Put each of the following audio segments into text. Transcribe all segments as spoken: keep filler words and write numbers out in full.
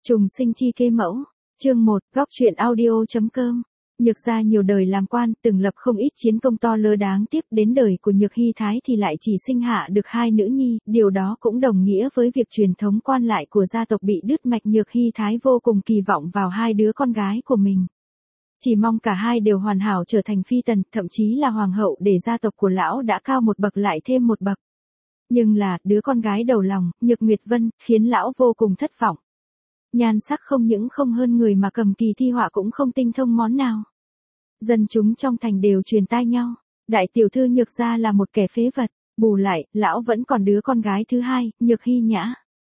Trùng sinh chi kê mẫu. Chương một, góc truyện audio.com. Nhược gia nhiều đời làm quan, từng lập không ít chiến công to lớn, đáng tiếc đến đời của Nhược Hy Thái thì lại chỉ sinh hạ được hai nữ nhi, điều đó cũng đồng nghĩa với việc truyền thống quan lại của gia tộc bị đứt mạch. Nhược Hy Thái vô cùng kỳ vọng vào hai đứa con gái của mình. Chỉ mong cả hai đều hoàn hảo trở thành phi tần, thậm chí là hoàng hậu, để gia tộc của lão đã cao một bậc lại thêm một bậc. Nhưng là, đứa con gái đầu lòng, Nhược Nguyệt Vân, khiến lão vô cùng thất vọng. Nhan sắc không những không hơn người mà cầm kỳ thi họa cũng không tinh thông món nào. Dân chúng trong thành đều truyền tai nhau, đại tiểu thư Nhược gia là một kẻ phế vật. Bù lại, lão vẫn còn đứa con gái thứ hai, Nhược Hy Nhã.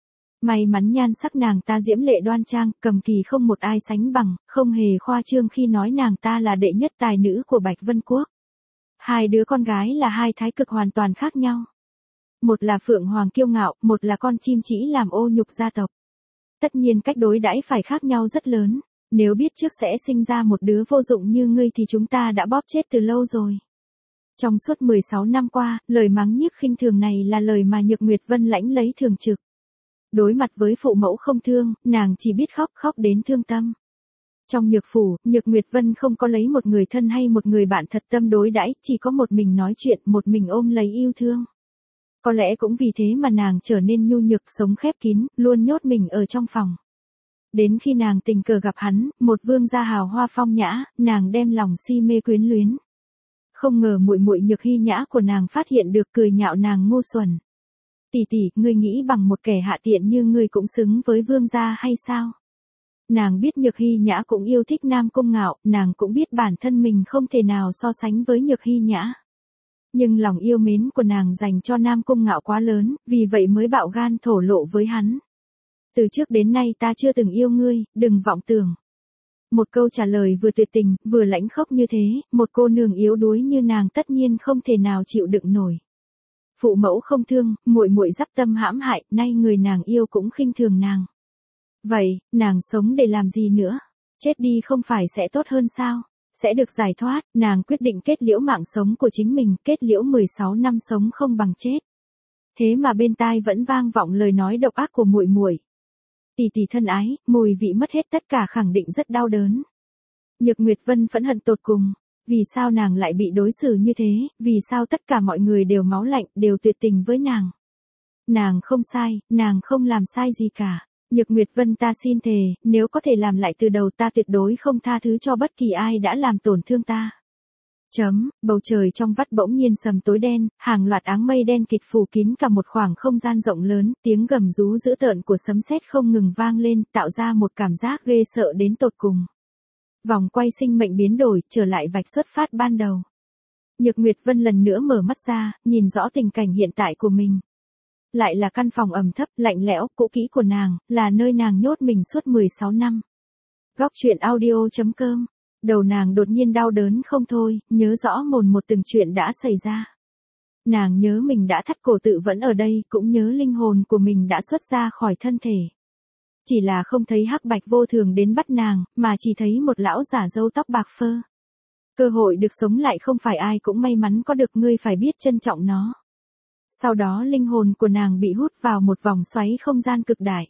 May mắn nhan sắc nàng ta diễm lệ đoan trang, cầm kỳ không một ai sánh bằng, không hề khoa trương khi nói nàng ta là đệ nhất tài nữ của Bạch Vân Quốc. Hai đứa con gái là hai thái cực hoàn toàn khác nhau. Một là phượng hoàng kiêu ngạo, một là con chim chỉ làm ô nhục gia tộc. Tất nhiên cách đối đãi phải khác nhau rất lớn. Nếu biết trước sẽ sinh ra một đứa vô dụng như ngươi thì chúng ta đã bóp chết từ lâu rồi. Trong suốt mười sáu năm qua, lời mắng nhiếc khinh thường này là lời mà Nhược Nguyệt Vân lãnh lấy thường trực. Đối mặt với phụ mẫu không thương, nàng chỉ biết khóc khóc đến thương tâm. Trong Nhược phủ, Nhược Nguyệt Vân không có lấy một người thân hay một người bạn thật tâm đối đãi, chỉ có một mình nói chuyện, một mình ôm lấy yêu thương. Có lẽ cũng vì thế mà nàng trở nên nhu nhược, sống khép kín, luôn nhốt mình ở trong phòng. Đến khi nàng tình cờ gặp hắn, một vương gia hào hoa phong nhã, nàng đem lòng si mê quyến luyến. Không ngờ muội muội Nhược Hy Nhã của nàng phát hiện được, cười nhạo nàng ngu xuẩn. Tỷ tỷ, ngươi nghĩ bằng một kẻ hạ tiện như ngươi cũng xứng với vương gia hay sao? Nàng biết Nhược Hy Nhã cũng yêu thích Nam Cung Ngạo, nàng cũng biết bản thân mình không thể nào so sánh với Nhược Hy Nhã. Nhưng lòng yêu mến của nàng dành cho Nam Cung Ngạo quá lớn, vì vậy mới bạo gan thổ lộ với hắn. Từ trước đến nay ta chưa từng yêu ngươi, đừng vọng tưởng. Một câu trả lời vừa tuyệt tình, vừa lãnh khốc như thế, một cô nương yếu đuối như nàng tất nhiên không thể nào chịu đựng nổi. Phụ mẫu không thương, muội muội dắp tâm hãm hại, nay người nàng yêu cũng khinh thường nàng. Vậy, nàng sống để làm gì nữa? Chết đi không phải sẽ tốt hơn sao? Sẽ được giải thoát, nàng quyết định kết liễu mạng sống của chính mình, kết liễu mười sáu năm sống không bằng chết. Thế mà bên tai vẫn vang vọng lời nói độc ác của muội muội. Tỷ tỷ thân ái, mùi vị mất hết tất cả khẳng định rất đau đớn. Nhược Nguyệt Vân phẫn hận tột cùng. Vì sao nàng lại bị đối xử như thế, vì sao tất cả mọi người đều máu lạnh, đều tuyệt tình với nàng. Nàng không sai, nàng không làm sai gì cả. Nhược Nguyệt Vân, ta xin thề, nếu có thể làm lại từ đầu ta tuyệt đối không tha thứ cho bất kỳ ai đã làm tổn thương ta. Chấm, bầu trời trong vắt bỗng nhiên sầm tối đen, hàng loạt áng mây đen kịt phủ kín cả một khoảng không gian rộng lớn, tiếng gầm rú dữ tợn của sấm sét không ngừng vang lên, tạo ra một cảm giác ghê sợ đến tột cùng. Vòng quay sinh mệnh biến đổi, trở lại vạch xuất phát ban đầu. Nhược Nguyệt Vân lần nữa mở mắt ra, nhìn rõ tình cảnh hiện tại của mình. Lại là căn phòng ẩm thấp, lạnh lẽo, cũ kỹ của nàng, là nơi nàng nhốt mình suốt mười sáu năm. Góc truyện audio.com. Đầu nàng đột nhiên đau đớn không thôi, nhớ rõ mồn một từng chuyện đã xảy ra. Nàng nhớ mình đã thắt cổ tự vẫn ở đây, cũng nhớ linh hồn của mình đã xuất ra khỏi thân thể. Chỉ là không thấy hắc bạch vô thường đến bắt nàng, mà chỉ thấy một lão giả râu tóc bạc phơ. Cơ hội được sống lại không phải ai cũng may mắn có được, ngươi phải biết trân trọng nó. Sau đó linh hồn của nàng bị hút vào một vòng xoáy không gian cực đại.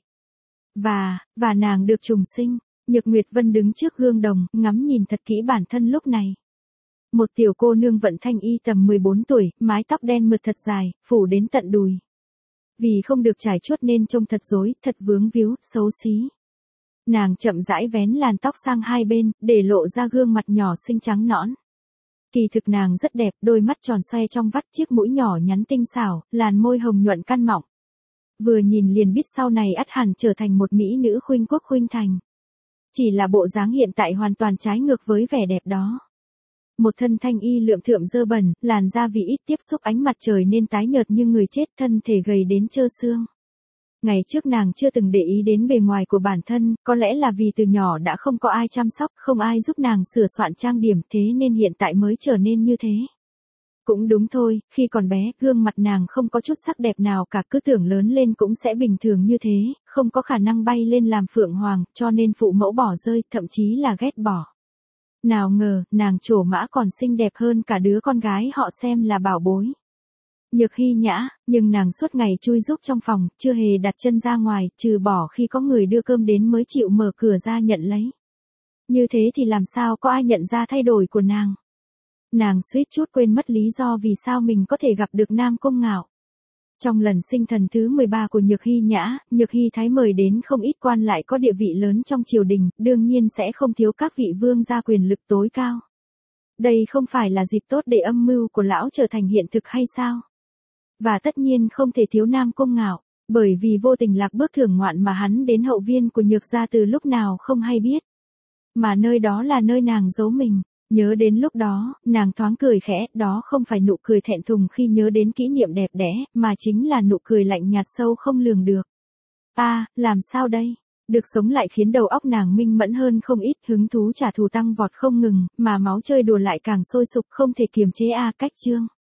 Và, và nàng được trùng sinh. Nhược Nguyệt Vân đứng trước gương đồng, ngắm nhìn thật kỹ bản thân lúc này. Một tiểu cô nương vận thanh y tầm mười bốn tuổi, mái tóc đen mượt thật dài, phủ đến tận đùi. Vì không được trải chuốt nên trông thật rối, thật vướng víu, xấu xí. Nàng chậm rãi vén làn tóc sang hai bên, để lộ ra gương mặt nhỏ xinh trắng nõn. Kỳ thực nàng rất đẹp, đôi mắt tròn xoe trong vắt, chiếc mũi nhỏ nhắn tinh xảo, làn môi hồng nhuận căn mọng. Vừa nhìn liền biết sau này ắt hẳn trở thành một mỹ nữ khuynh quốc khuynh thành. Chỉ là bộ dáng hiện tại hoàn toàn trái ngược với vẻ đẹp đó. Một thân thanh y lượm thượm dơ bẩn, làn da vì ít tiếp xúc ánh mặt trời nên tái nhợt như người chết, thân thể gầy đến trơ xương. Ngày trước nàng chưa từng để ý đến bề ngoài của bản thân, có lẽ là vì từ nhỏ đã không có ai chăm sóc, không ai giúp nàng sửa soạn trang điểm, thế nên hiện tại mới trở nên như thế. Cũng đúng thôi, khi còn bé, gương mặt nàng không có chút sắc đẹp nào cả, cứ tưởng lớn lên cũng sẽ bình thường như thế, không có khả năng bay lên làm phượng hoàng, cho nên phụ mẫu bỏ rơi, thậm chí là ghét bỏ. Nào ngờ, nàng trổ mã còn xinh đẹp hơn cả đứa con gái họ xem là bảo bối. Nhược Hy Nhã, nhưng nàng suốt ngày chui rúc trong phòng, chưa hề đặt chân ra ngoài, trừ bỏ khi có người đưa cơm đến mới chịu mở cửa ra nhận lấy. Như thế thì làm sao có ai nhận ra thay đổi của nàng. Nàng suýt chút quên mất lý do vì sao mình có thể gặp được Nam Cung Ngạo. Trong lần sinh thần thứ mười ba của Nhược Hy Nhã, Nhược Hy Thái mời đến không ít quan lại có địa vị lớn trong triều đình, đương nhiên sẽ không thiếu các vị vương gia quyền lực tối cao. Đây không phải là dịp tốt để âm mưu của lão trở thành hiện thực hay sao? Và tất nhiên không thể thiếu Nam Cung Ngạo, bởi vì vô tình lạc bước thưởng ngoạn mà hắn đến hậu viên của Nhược gia từ lúc nào không hay biết. Mà nơi đó là nơi nàng giấu mình. Nhớ đến lúc đó, nàng thoáng cười khẽ, đó không phải nụ cười thẹn thùng khi nhớ đến kỷ niệm đẹp đẽ, mà chính là nụ cười lạnh nhạt sâu không lường được. A, à, làm sao đây? Được sống lại khiến đầu óc nàng minh mẫn hơn không ít, hứng thú trả thù tăng vọt không ngừng, mà máu chơi đùa lại càng sôi sục không thể kiềm chế a à, cách chương.